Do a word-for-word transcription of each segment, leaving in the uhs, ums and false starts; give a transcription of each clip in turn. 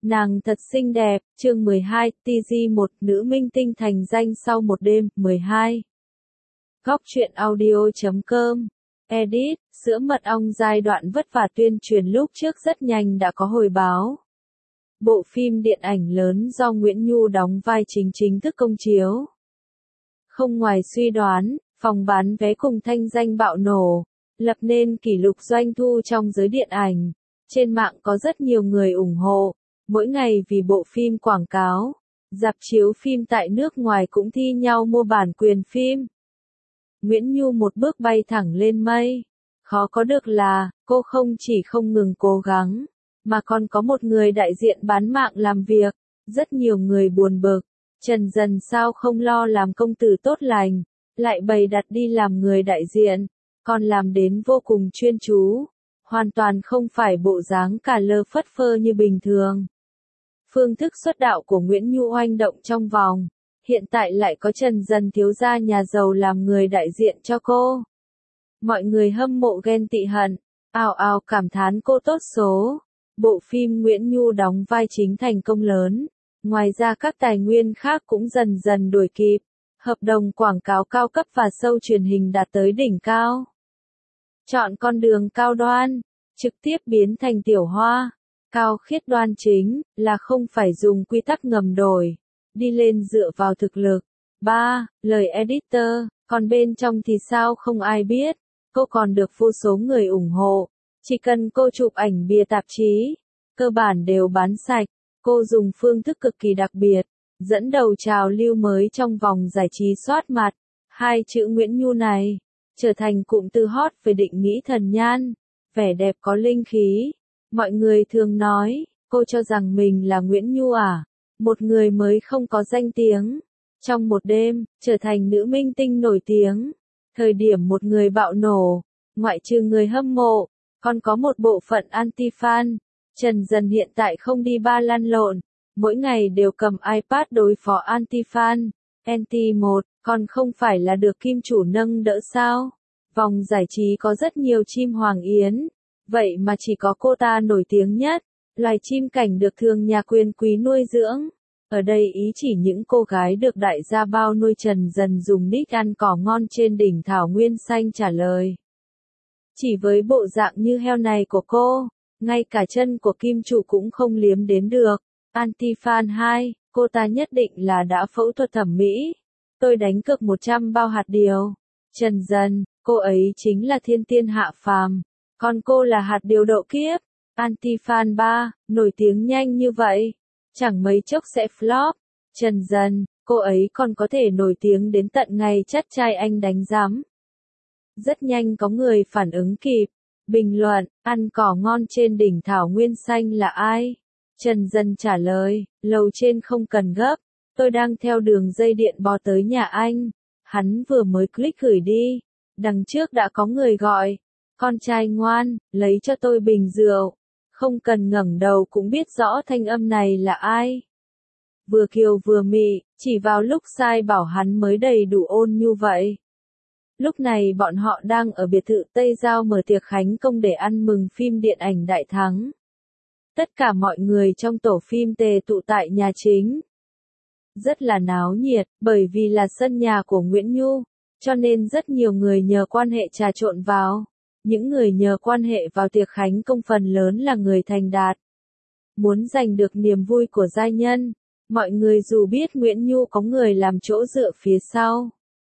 Nàng thật xinh đẹp, chương mười hai, tê giê một, nữ minh tinh thành danh sau một đêm, mười hai. Góc truyện audio chấm com, edit, sữa mật ong giai đoạn vất vả tuyên truyền lúc trước rất nhanh đã có hồi báo. Bộ phim điện ảnh lớn do Nguyễn Nhu đóng vai chính chính thức công chiếu. Không ngoài suy đoán, phòng bán vé cùng thanh danh bạo nổ, lập nên kỷ lục doanh thu trong giới điện ảnh. Trên mạng có rất nhiều người ủng hộ, mỗi ngày vì bộ phim quảng cáo, rạp chiếu phim tại nước ngoài cũng thi nhau mua bản quyền phim. Nguyễn Nhu một bước bay thẳng lên mây. Khó có được là, cô không chỉ không ngừng cố gắng, mà còn có một người đại diện bán mạng làm việc. Rất nhiều người buồn bực, Trần Dần sao không lo làm công tử tốt lành, lại bày đặt đi làm người đại diện, còn làm đến vô cùng chuyên chú. Hoàn toàn không phải bộ dáng cả lơ phất phơ như bình thường. Phương thức xuất đạo của Nguyễn Nhu oanh động trong vòng, hiện tại lại có Trần Dần thiếu gia nhà giàu làm người đại diện cho cô. Mọi người hâm mộ ghen tị hận, ào ào cảm thán cô tốt số. Bộ phim Nguyễn Nhu đóng vai chính thành công lớn, ngoài ra các tài nguyên khác cũng dần dần đuổi kịp. Hợp đồng quảng cáo cao cấp và show truyền hình đạt tới đỉnh cao. Chọn con đường cao đoan, trực tiếp biến thành tiểu hoa, cao khiết đoan chính, là không phải dùng quy tắc ngầm đổi, đi lên dựa vào thực lực. ba. Lời editor, còn bên trong thì sao không ai biết, cô còn được vô số người ủng hộ, chỉ cần cô chụp ảnh bìa tạp chí, cơ bản đều bán sạch, cô dùng phương thức cực kỳ đặc biệt, dẫn đầu trào lưu mới trong vòng giải trí soát mặt. Hai chữ Nguyễn Nhu này trở thành cụm từ hot về định nghĩa thần nhan, vẻ đẹp có linh khí. Mọi người thường nói, cô cho rằng mình là Nguyễn Nhu à, một người mới không có danh tiếng. Trong một đêm, trở thành nữ minh tinh nổi tiếng. Thời điểm một người bạo nổ, ngoại trừ người hâm mộ, còn có một bộ phận anti-fan. Trần Dần hiện tại không đi ba lăn lộn, mỗi ngày đều cầm iPad đối phó anti-fan. Anti một, còn không phải là được kim chủ nâng đỡ sao? Vòng giải trí có rất nhiều chim hoàng yến, vậy mà chỉ có cô ta nổi tiếng nhất, loài chim cảnh được thường nhà quyền quý nuôi dưỡng. Ở đây ý chỉ những cô gái được đại gia bao nuôi. Trần Dần dùng nick ăn cỏ ngon trên đỉnh thảo nguyên xanh trả lời. Chỉ với bộ dạng như heo này của cô, ngay cả chân của kim chủ cũng không liếm đến được. Anti-fan hai, cô ta nhất định là đã phẫu thuật thẩm mỹ. Tôi đánh cược một trăm bao hạt điều. Trần Dần, cô ấy chính là thiên tiên hạ phàm, còn cô là hạt điều độ kiếp. Anti-fan ba, nổi tiếng nhanh như vậy, chẳng mấy chốc sẽ flop. Trần Dần, cô ấy còn có thể nổi tiếng đến tận ngày chắt trai anh đánh giám. Rất nhanh có người phản ứng kịp, bình luận, ăn cỏ ngon trên đỉnh thảo nguyên xanh là ai? Trần Dần trả lời, lầu trên không cần gấp, tôi đang theo đường dây điện bò tới nhà anh. Hắn vừa mới click gửi đi, đằng trước đã có người gọi, con trai ngoan, lấy cho tôi bình rượu. Không cần ngẩng đầu cũng biết rõ thanh âm này là ai. Vừa kiều vừa mị, chỉ vào lúc sai bảo hắn mới đầy đủ ôn nhu vậy. Lúc này bọn họ đang ở biệt thự Tây Giao mở tiệc khánh công để ăn mừng phim điện ảnh đại thắng. Tất cả mọi người trong tổ phim tề tụ tại nhà chính. Rất là náo nhiệt, bởi vì là sân nhà của Nguyễn Nhu, cho nên rất nhiều người nhờ quan hệ trà trộn vào. Những người nhờ quan hệ vào tiệc khánh công phần lớn là người thành đạt. Muốn giành được niềm vui của giai nhân, mọi người dù biết Nguyễn Nhu có người làm chỗ dựa phía sau.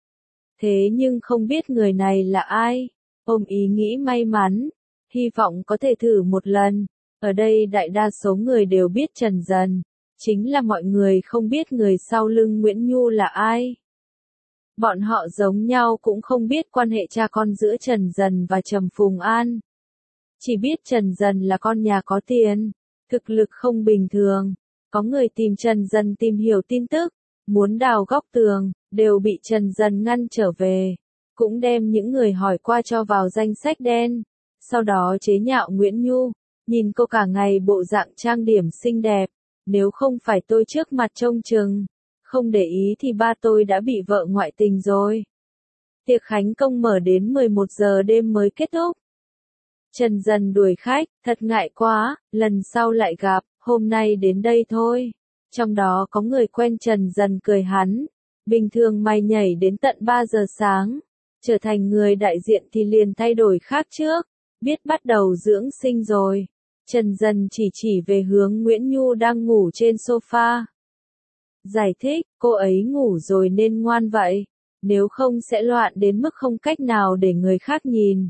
Thế nhưng không biết người này là ai, ôm ý nghĩ may mắn, hy vọng có thể thử một lần. Ở đây đại đa số người đều biết Trần Dần, chính là mọi người không biết người sau lưng Nguyễn Nhu là ai. Bọn họ giống nhau cũng không biết quan hệ cha con giữa Trần Dần và Trầm Phùng An. Chỉ biết Trần Dần là con nhà có tiền, thực lực không bình thường. Có người tìm Trần Dần tìm hiểu tin tức, muốn đào góc tường, đều bị Trần Dần ngăn trở về. Cũng đem những người hỏi qua cho vào danh sách đen. Sau đó chế nhạo Nguyễn Nhu, nhìn cô cả ngày bộ dạng trang điểm xinh đẹp, nếu không phải tôi trước mặt trông chừng, không để ý thì ba tôi đã bị vợ ngoại tình rồi. Tiệc khánh công mở đến mười một giờ đêm mới kết thúc. Trần Dần đuổi khách, thật ngại quá, lần sau lại gặp, hôm nay đến đây thôi. Trong đó có người quen Trần Dần cười hắn. Bình thường mày nhảy đến tận ba giờ sáng. Trở thành người đại diện thì liền thay đổi khác trước. Biết bắt đầu dưỡng sinh rồi. Trần Dần chỉ chỉ về hướng Nguyễn Nhu đang ngủ trên sofa. Giải thích, cô ấy ngủ rồi nên ngoan vậy. Nếu không sẽ loạn đến mức không cách nào để người khác nhìn.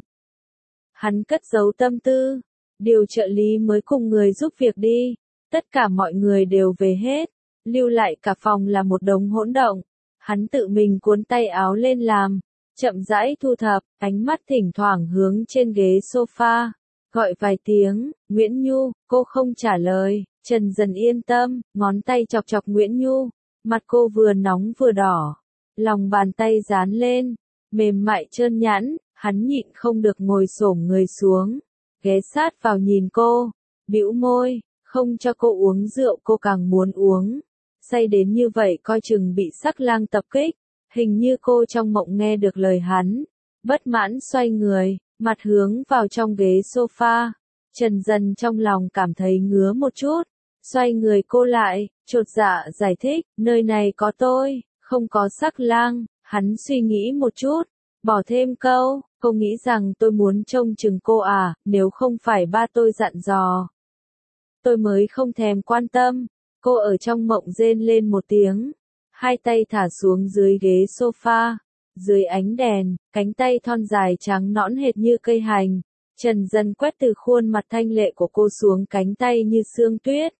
Hắn cất giấu tâm tư. Điều trợ lý mới cùng người giúp việc đi. Tất cả mọi người đều về hết. Lưu lại cả phòng là một đống hỗn động. Hắn tự mình cuốn tay áo lên làm. Chậm rãi thu thập, ánh mắt thỉnh thoảng hướng trên ghế sofa. Gọi vài tiếng, Nguyễn Nhu, cô không trả lời. Trần Dần yên tâm, ngón tay chọc chọc Nguyễn Nhu. Mặt cô vừa nóng vừa đỏ. Lòng bàn tay dán lên. Mềm mại trơn nhẵn, hắn nhịn không được ngồi xổm người xuống. Ghé sát vào nhìn cô. Bĩu môi, không cho cô uống rượu cô càng muốn uống. Say đến như vậy coi chừng bị sắc lang tập kích. Hình như cô trong mộng nghe được lời hắn. Bất mãn xoay người, mặt hướng vào trong ghế sofa. Trần Dần trong lòng cảm thấy ngứa một chút. Xoay người cô lại, chột dạ giải thích, nơi này có tôi, không có sắc lang. Hắn suy nghĩ một chút, bỏ thêm câu, cô nghĩ rằng tôi muốn trông chừng cô à, nếu không phải ba tôi dặn dò. Tôi mới không thèm quan tâm. Cô ở trong mộng rên lên một tiếng. Hai tay thả xuống dưới ghế sofa. Dưới ánh đèn, cánh tay thon dài trắng nõn hệt như cây hành. Trần Dần quét từ khuôn mặt thanh lệ của cô xuống cánh tay như sương tuyết.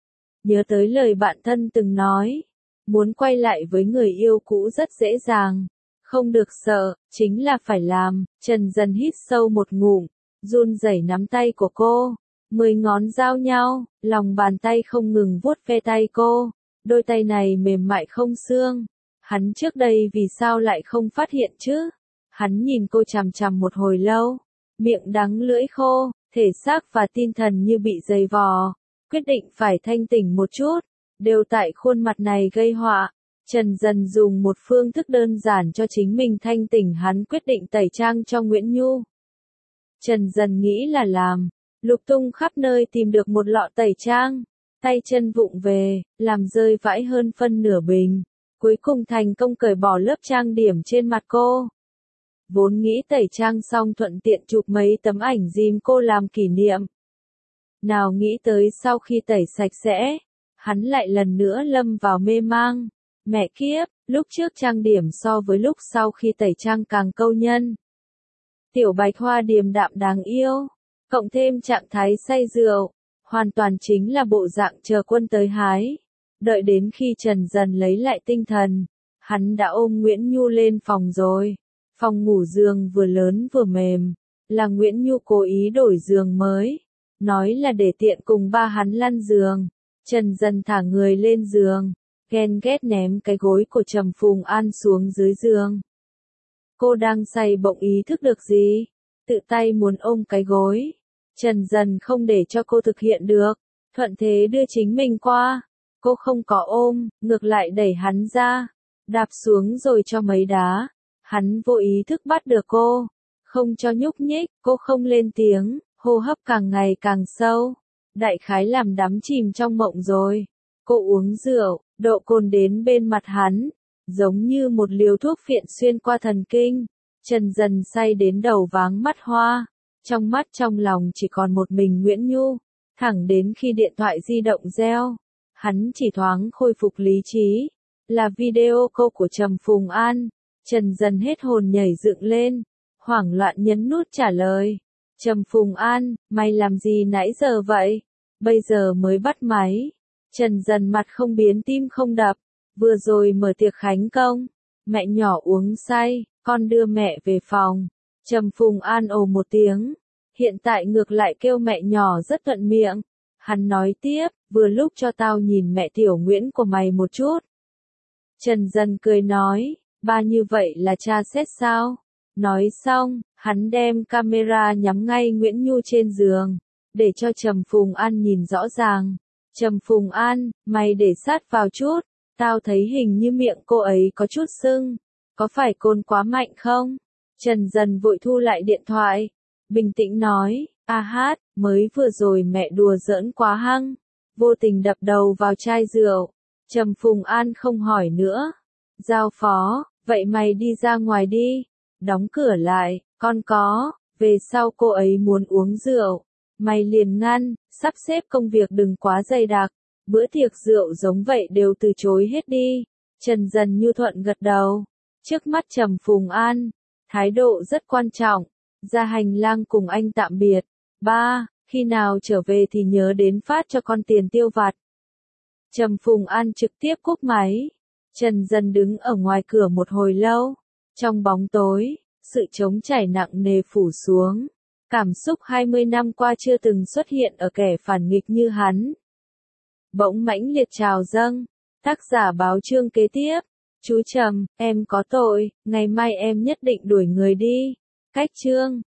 Nhớ tới lời bạn thân từng nói. Muốn quay lại với người yêu cũ rất dễ dàng. Không được sợ, chính là phải làm. Trần Dần hít sâu một ngụm. Run rẩy nắm tay của cô. Mười ngón giao nhau, lòng bàn tay không ngừng vuốt ve tay cô. Đôi tay này mềm mại không xương. Hắn trước đây vì sao lại không phát hiện chứ? Hắn nhìn cô chằm chằm một hồi lâu. Miệng đắng lưỡi khô, thể xác và tinh thần như bị dày vò. Quyết định phải thanh tỉnh một chút. Đều tại khuôn mặt này gây họa. Trần Dần dùng một phương thức đơn giản cho chính mình thanh tỉnh, hắn quyết định tẩy trang cho Nguyễn Nhu. Trần Dần nghĩ là làm. Lục tung khắp nơi tìm được một lọ tẩy trang. Tay chân vụng về, làm rơi vãi hơn phân nửa bình. Cuối cùng thành công cởi bỏ lớp trang điểm trên mặt cô. Vốn nghĩ tẩy trang xong thuận tiện chụp mấy tấm ảnh dìm cô làm kỷ niệm. Nào nghĩ tới sau khi tẩy sạch sẽ, hắn lại lần nữa lâm vào mê mang. Mẹ kiếp, lúc trước trang điểm so với lúc sau khi tẩy trang càng câu nhân. Tiểu Bạch Hoa điềm đạm đáng yêu, cộng thêm trạng thái say rượu, hoàn toàn chính là bộ dạng chờ quân tới hái. Đợi đến khi Trần Dần lấy lại tinh thần, hắn đã ôm Nguyễn Nhu lên phòng rồi. Phòng ngủ giường vừa lớn vừa mềm, là Nguyễn Nhu cố ý đổi giường mới, nói là để tiện cùng ba hắn lăn giường. Trần Dần thả người lên giường, ghen ghét ném cái gối của Trầm Phùng An xuống dưới giường. Cô đang say bỗng ý thức được gì, tự tay muốn ôm cái gối. Trần Dần không để cho cô thực hiện được, thuận thế đưa chính mình qua. Cô không có ôm, ngược lại đẩy hắn ra, đạp xuống rồi cho mấy đá. Hắn vô ý thức bắt được cô, không cho nhúc nhích, cô không lên tiếng, hô hấp càng ngày càng sâu. Đại khái làm đắm chìm trong mộng rồi. Cô uống rượu, độ cồn đến bên mặt hắn, giống như một liều thuốc phiện xuyên qua thần kinh. Trần Dần say đến đầu váng mắt hoa, trong mắt trong lòng chỉ còn một mình Nguyễn Nhu. Thẳng đến khi điện thoại di động reo, hắn chỉ thoáng khôi phục lý trí. Là video call của Trầm Phùng An. Trần Dần hết hồn nhảy dựng lên, hoảng loạn nhấn nút trả lời. Trầm Phùng An, mày làm gì nãy giờ vậy? Bây giờ mới bắt máy. Trần Dần mặt không biến tim không đập. Vừa rồi mở tiệc khánh công, mẹ nhỏ uống say, con đưa mẹ về phòng. Trầm Phùng An ồ một tiếng. Hiện tại ngược lại kêu mẹ nhỏ rất thuận miệng. Hắn nói tiếp, vừa lúc cho tao nhìn mẹ Tiểu Nguyễn của mày một chút. Trần Dần cười nói, ba như vậy là tra xét sao? Nói xong, hắn đem camera nhắm ngay Nguyễn Nhu trên giường, để cho Trầm Phùng An nhìn rõ ràng. Trầm Phùng An, mày để sát vào chút, tao thấy hình như miệng cô ấy có chút sưng, có phải cồn quá mạnh không? Trần Dần vội thu lại điện thoại, bình tĩnh nói, a hát, mới vừa rồi mẹ đùa giỡn quá hăng, vô tình đập đầu vào chai rượu. Trầm Phùng An không hỏi nữa. Giao phó, vậy mày đi ra ngoài đi. Đóng cửa lại, con có, về sau cô ấy muốn uống rượu. Mày liền ngăn, sắp xếp công việc đừng quá dày đặc. Bữa tiệc rượu giống vậy đều từ chối hết đi. Trần Dần nhu thuận gật đầu. Trước mắt Trầm Phùng An, thái độ rất quan trọng. Ra hành lang cùng anh tạm biệt. Ba, khi nào trở về thì nhớ đến phát cho con tiền tiêu vặt. Trầm Phùng An trực tiếp cúp máy. Trần Dần đứng ở ngoài cửa một hồi lâu. Trong bóng tối, sự trống trải nặng nề phủ xuống. Cảm xúc hai mươi năm qua chưa từng xuất hiện ở kẻ phản nghịch như hắn. Bỗng mãnh liệt trào dâng. Tác giả báo chương kế tiếp. Chú Trầm, em có tội, ngày mai em nhất định đuổi người đi. Cách chương.